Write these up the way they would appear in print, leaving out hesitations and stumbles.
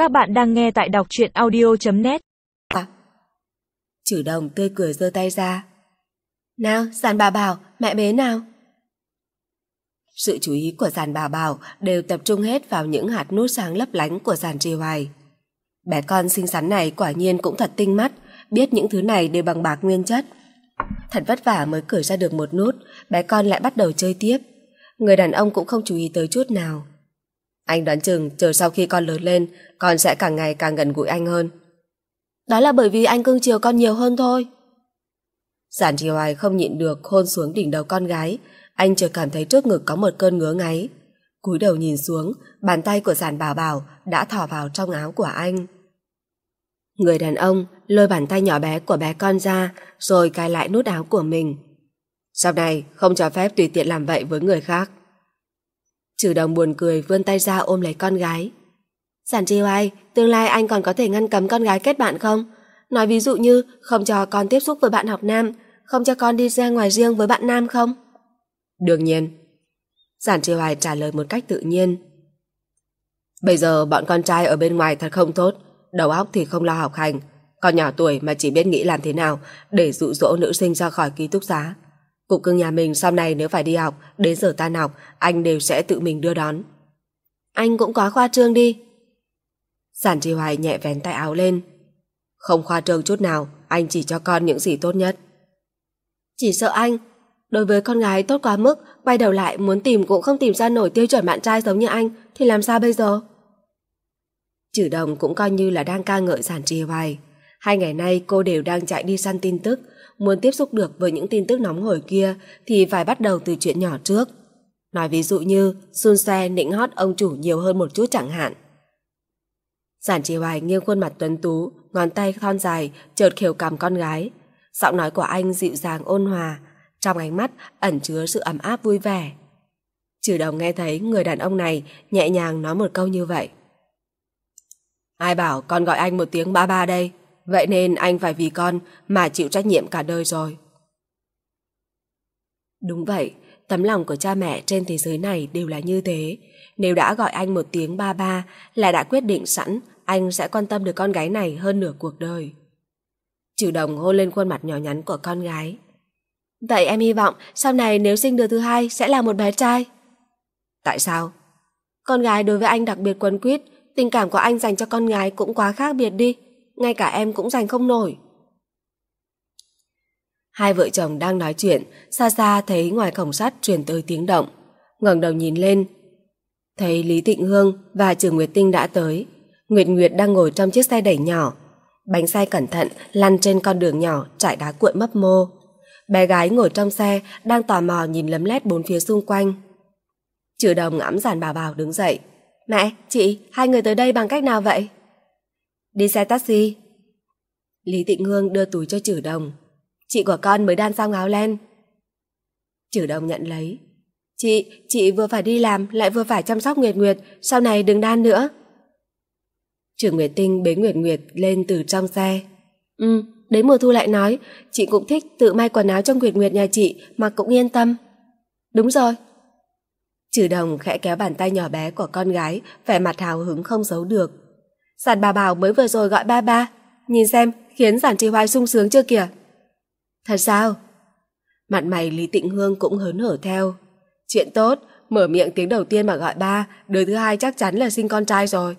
Các bạn đang nghe tại đọc truyện audio.net. Chử Đồng tươi cười giơ tay ra. Nào, Giản Bảo Bảo, mẹ bế nào. Sự chú ý của Giản Bảo Bảo đều tập trung hết vào những hạt nút sáng lấp lánh của Giản Trì Hoài. Bé con xinh xắn này quả nhiên cũng thật tinh mắt, biết những thứ này đều bằng bạc nguyên chất. Thật vất vả mới cởi ra được một nút, bé con lại bắt đầu chơi tiếp. Người đàn ông cũng không chú ý tới chút nào. Anh đoán chừng chờ sau khi con lớn lên, con sẽ càng ngày càng gần gũi anh hơn. Đó là bởi vì anh cưng chiều con nhiều hơn thôi. Giản Trì Hoài không nhịn được hôn xuống đỉnh đầu con gái. Anh chợt cảm thấy trước ngực có một cơn ngứa ngáy. Cúi đầu nhìn xuống, bàn tay của Giản Bảo Bảo đã thò vào trong áo của anh. Người đàn ông lôi bàn tay nhỏ bé của bé con ra, rồi cài lại nút áo của mình. Sau này không cho phép tùy tiện làm vậy với người khác. Chử Đồng buồn cười vươn tay ra ôm lấy con gái. Giản Trì Hoài, tương lai anh còn có thể ngăn cấm con gái kết bạn không? Nói ví dụ như không cho con tiếp xúc với bạn học nam, không cho con đi ra ngoài riêng với bạn nam không? Đương nhiên. Giản Trì Hoài trả lời một cách tự nhiên. Bây giờ bọn con trai ở bên ngoài thật không tốt, đầu óc thì không lo học hành, còn nhỏ tuổi mà chỉ biết nghĩ làm thế nào để dụ dỗ nữ sinh ra khỏi ký túc xá. Cục cưng nhà mình sau này nếu phải đi học, đến giờ tan học, anh đều sẽ tự mình đưa đón. Anh cũng quá khoa trương đi. Giản Trì Hoài nhẹ vén tay áo lên. Không khoa trương chút nào, anh chỉ cho con những gì tốt nhất. Chỉ sợ anh, đối với con gái tốt quá mức, quay đầu lại muốn tìm cũng không tìm ra nổi tiêu chuẩn bạn trai giống như anh, thì làm sao bây giờ? Chử Đồng cũng coi như là đang ca ngợi Giản Trì Hoài. 2 ngày nay cô đều đang chạy đi săn tin tức, muốn tiếp xúc được với những tin tức nóng hổi kia thì phải bắt đầu từ chuyện nhỏ trước. Nói ví dụ như xun xoe nịnh hót ông chủ nhiều hơn một chút chẳng hạn. Giản Trì Hoài nghiêng khuôn mặt tuấn tú, ngón tay thon dài chợt khều cằm con gái. Giọng nói của anh dịu dàng ôn hòa, trong ánh mắt ẩn chứa sự ấm áp vui vẻ. Chử Đồng nghe thấy người đàn ông này nhẹ nhàng nói một câu như vậy. Ai bảo con gọi anh một tiếng ba ba đây, vậy nên anh phải vì con mà chịu trách nhiệm cả đời rồi. Đúng vậy, tấm lòng của cha mẹ trên thế giới này đều là như thế. Nếu đã gọi anh một tiếng ba ba là đã quyết định sẵn anh sẽ quan tâm được con gái này hơn nửa cuộc đời. Chử Đồng hôn lên khuôn mặt nhỏ nhắn của con gái. Vậy em hy vọng sau này nếu sinh đứa thứ hai sẽ là một bé trai. Tại sao? Con gái đối với anh đặc biệt quấn quýt, tình cảm của anh dành cho con gái cũng quá khác biệt đi, ngay cả em cũng dành không nổi. Hai vợ chồng đang nói chuyện, xa xa thấy ngoài cổng sắt truyền tới tiếng động. Ngẩng đầu nhìn lên, thấy Lý Tịnh Hương và Trừ Nguyệt Tinh đã tới. Nguyệt Nguyệt đang ngồi trong chiếc xe đẩy nhỏ, bánh xe cẩn thận lăn trên con đường nhỏ trải đá cuội mấp mô. Bé gái ngồi trong xe đang tò mò nhìn lấm lét bốn phía xung quanh. Chử Đồng ngắm Giản Bảo Bảo đứng dậy. Mẹ, chị, hai người tới đây bằng cách nào vậy? Đi xe taxi. Lý Tịnh Hương đưa túi cho Chử Đồng. Chị của con mới đan xong áo len. Chử Đồng nhận lấy. Chị vừa phải đi làm lại vừa phải chăm sóc Nguyệt Nguyệt, sau này đừng đan nữa. Trừ Nguyệt Tinh bế Nguyệt Nguyệt lên từ trong xe. Đến mùa thu lại nói, chị cũng thích tự may quần áo cho Nguyệt Nguyệt nhà chị mà cũng yên tâm. Đúng rồi. Chử Đồng khẽ kéo bàn tay nhỏ bé của con gái, vẻ mặt hào hứng không giấu được. Giản Bảo Bảo mới vừa rồi gọi ba ba, nhìn xem khiến Giản Trì Hoài sung sướng chưa kìa. Thật sao? Mặt mày Lý Tịnh Hương cũng hớn hở theo. Chuyện tốt, mở miệng tiếng đầu tiên mà gọi ba, đứa thứ hai chắc chắn là sinh con trai rồi.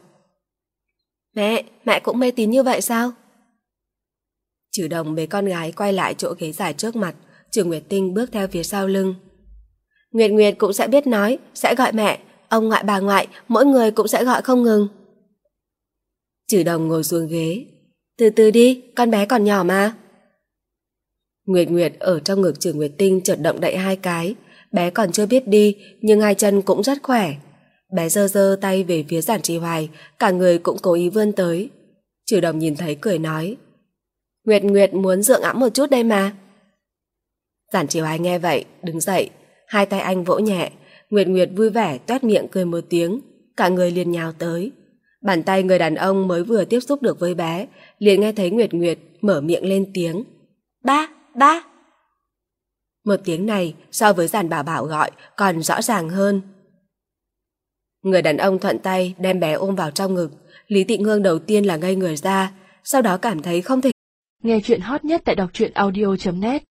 Mẹ cũng mê tín như vậy sao? Chử Đồng bế con gái quay lại chỗ ghế dài trước mặt, Trừ Nguyệt Tinh bước theo phía sau lưng. Nguyệt Nguyệt cũng sẽ biết nói, sẽ gọi mẹ, ông ngoại bà ngoại, mỗi người cũng sẽ gọi không ngừng. Chử Đồng ngồi xuống ghế. Từ từ đi, con bé còn nhỏ mà. Nguyệt Nguyệt ở trong ngực Trừ Nguyệt Tinh chợt động đậy 2 cái. Bé còn chưa biết đi, nhưng 2 chân cũng rất khỏe. Bé giơ giơ tay về phía Giản Trì Hoài, cả người cũng cố ý vươn tới. Chử Đồng nhìn thấy cười nói. Nguyệt Nguyệt muốn dựa ngẫm một chút đây mà. Giản Trì Hoài nghe vậy, đứng dậy, 2 tay anh vỗ nhẹ. Nguyệt Nguyệt vui vẻ toét miệng cười một tiếng, cả người liền nhào tới. Bàn tay người đàn ông mới vừa tiếp xúc được với bé, liền nghe thấy Nguyệt Nguyệt mở miệng lên tiếng. Ba! Một tiếng này so với Giản Bảo Bảo gọi còn rõ ràng hơn. Người đàn ông thuận tay đem bé ôm vào trong ngực, Lý Tị Ngương đầu tiên là ngây người ra, sau đó cảm thấy không thể. Nghe chuyện hot nhất tại đọc truyện audio.net